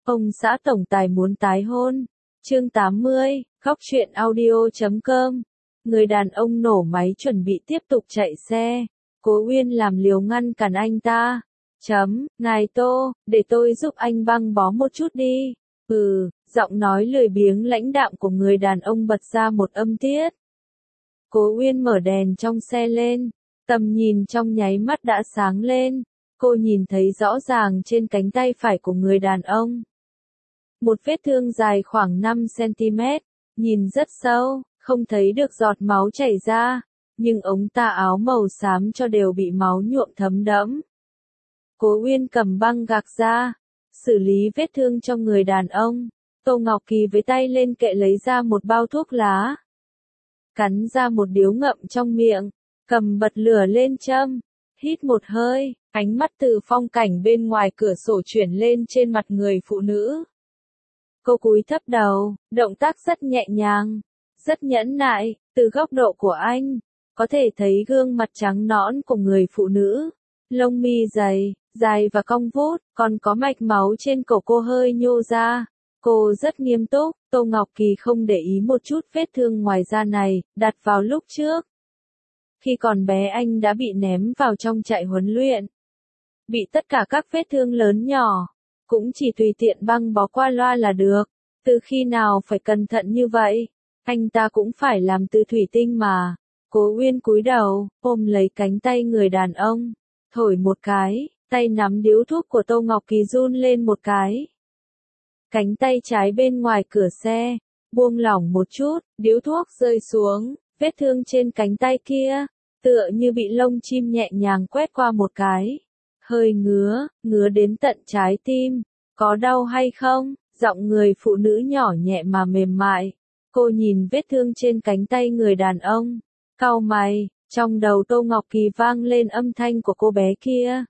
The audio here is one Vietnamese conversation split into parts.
Ông xã tổng tài muốn tái hôn. Chương 80, Góc truyện audio.com. Người đàn ông nổ máy chuẩn bị tiếp tục chạy xe. Cố Uyên làm liều ngăn cản anh ta. Ngài Tô, để tôi giúp anh băng bó một chút đi. Giọng nói lười biếng lãnh đạm của người đàn ông bật ra một âm tiết. Cố Uyên mở đèn trong xe lên. Tầm nhìn trong nháy mắt đã sáng lên. Cô nhìn thấy rõ ràng trên cánh tay phải của người đàn ông. Một vết thương dài khoảng 5 cm, nhìn rất sâu, không thấy được giọt máu chảy ra, nhưng ống tà áo màu xám cho đều bị máu nhuộm thấm đẫm. Cố Uyên cầm băng gạc ra, xử lý vết thương cho người đàn ông. Tô Ngọc Kỳ với tay lên kệ lấy ra một bao thuốc lá. Cắn ra một điếu ngậm trong miệng, cầm bật lửa lên châm, hít một hơi, ánh mắt từ phong cảnh bên ngoài cửa sổ chuyển lên trên mặt người phụ nữ. Cô cúi thấp đầu, động tác rất nhẹ nhàng, rất nhẫn nại, từ góc độ của anh, có thể thấy gương mặt trắng nõn của người phụ nữ, lông mi dày, dài và cong vút, còn có mạch máu trên cổ cô hơi nhô ra. Cô rất nghiêm túc, Tô Ngọc Kỳ không để ý một chút vết thương ngoài da này, đặt vào lúc trước. Khi còn bé anh đã bị ném vào trong trại huấn luyện. Bị tất cả các vết thương lớn nhỏ, cũng chỉ tùy tiện băng bó qua loa là được. Từ khi nào phải cẩn thận như vậy? Anh ta cũng phải làm từ thủy tinh mà. Cố Uyên cúi đầu, ôm lấy cánh tay người đàn ông, thổi một cái, tay nắm điếu thuốc của Tô Ngọc Kỳ run lên một cái. Cánh tay trái bên ngoài cửa xe, buông lỏng một chút, điếu thuốc rơi xuống, vết thương trên cánh tay kia, tựa như bị lông chim nhẹ nhàng quét qua một cái. Hơi ngứa đến tận trái tim. Có đau hay không? Giọng người phụ nữ nhỏ nhẹ mà mềm mại. Cô nhìn vết thương trên cánh tay người đàn ông, cau mày, trong đầu Tô Ngọc Kỳ vang lên âm thanh của cô bé kia.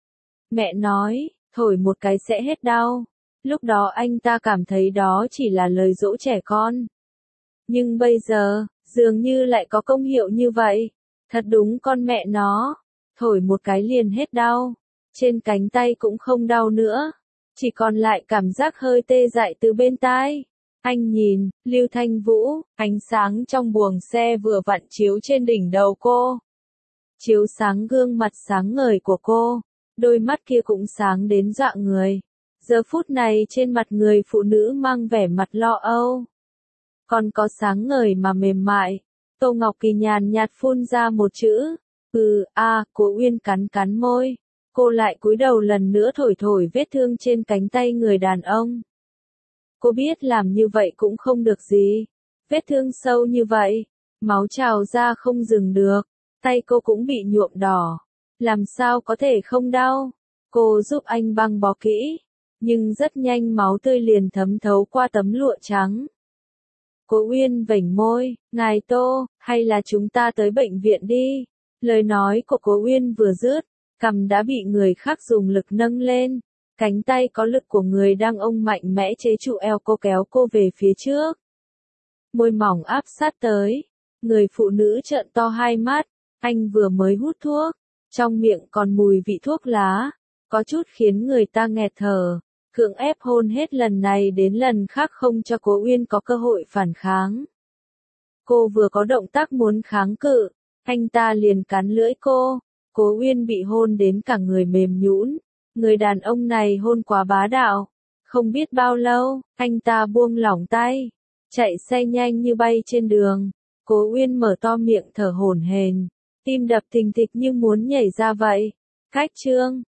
Mẹ nói, thổi một cái sẽ hết đau. Lúc đó anh ta cảm thấy đó chỉ là lời dỗ trẻ con. Nhưng bây giờ, dường như lại có công hiệu như vậy. Thật đúng con mẹ nó, thổi một cái liền hết đau. Trên cánh tay cũng không đau nữa, chỉ còn lại cảm giác hơi tê dại từ bên tai. Anh nhìn, Lưu Thanh Vũ, ánh sáng trong buồng xe vừa vặn chiếu trên đỉnh đầu cô. Chiếu sáng gương mặt sáng ngời của cô, đôi mắt kia cũng sáng đến dọa người. Giờ phút này trên mặt người phụ nữ mang vẻ mặt lo âu. Còn có sáng ngời mà mềm mại. Tô Ngọc Kỳ nhàn nhạt phun ra một chữ. Cố Uyên cắn môi. Cô lại cúi đầu lần nữa thổi vết thương trên cánh tay người đàn ông. Cô biết làm như vậy cũng không được gì. Vết thương sâu như vậy, máu trào ra không dừng được. Tay cô cũng bị nhuộm đỏ. Làm sao có thể không đau? Cô giúp anh băng bó kỹ. Nhưng rất nhanh máu tươi liền thấm thấu qua tấm lụa trắng. Cố Uyên vểnh môi, ngài Tô, hay là chúng ta tới bệnh viện đi. Lời nói của Cố Uyên vừa dứt, cằm đã bị người khác dùng lực nâng lên. Cánh tay có lực của người đang ôm mạnh mẽ chế trụ eo cô kéo cô về phía trước. Môi mỏng áp sát tới. Người phụ nữ trợn to hai mắt. Anh vừa mới hút thuốc. Trong miệng còn mùi vị thuốc lá. Có chút khiến người ta nghẹt thở. Cưỡng ép hôn hết lần này đến lần khác không cho Cố Uyên có cơ hội phản kháng. Cô vừa có động tác muốn kháng cự. Anh ta liền cắn lưỡi cô. Cố Uyên bị hôn đến cả người mềm nhũn. Người đàn ông này hôn quá bá đạo. Không biết bao lâu, anh ta buông lỏng tay. Chạy xe nhanh như bay trên đường. Cố Uyên mở to miệng thở hổn hển. Tim đập thình thịch như muốn nhảy ra vậy. Cách chương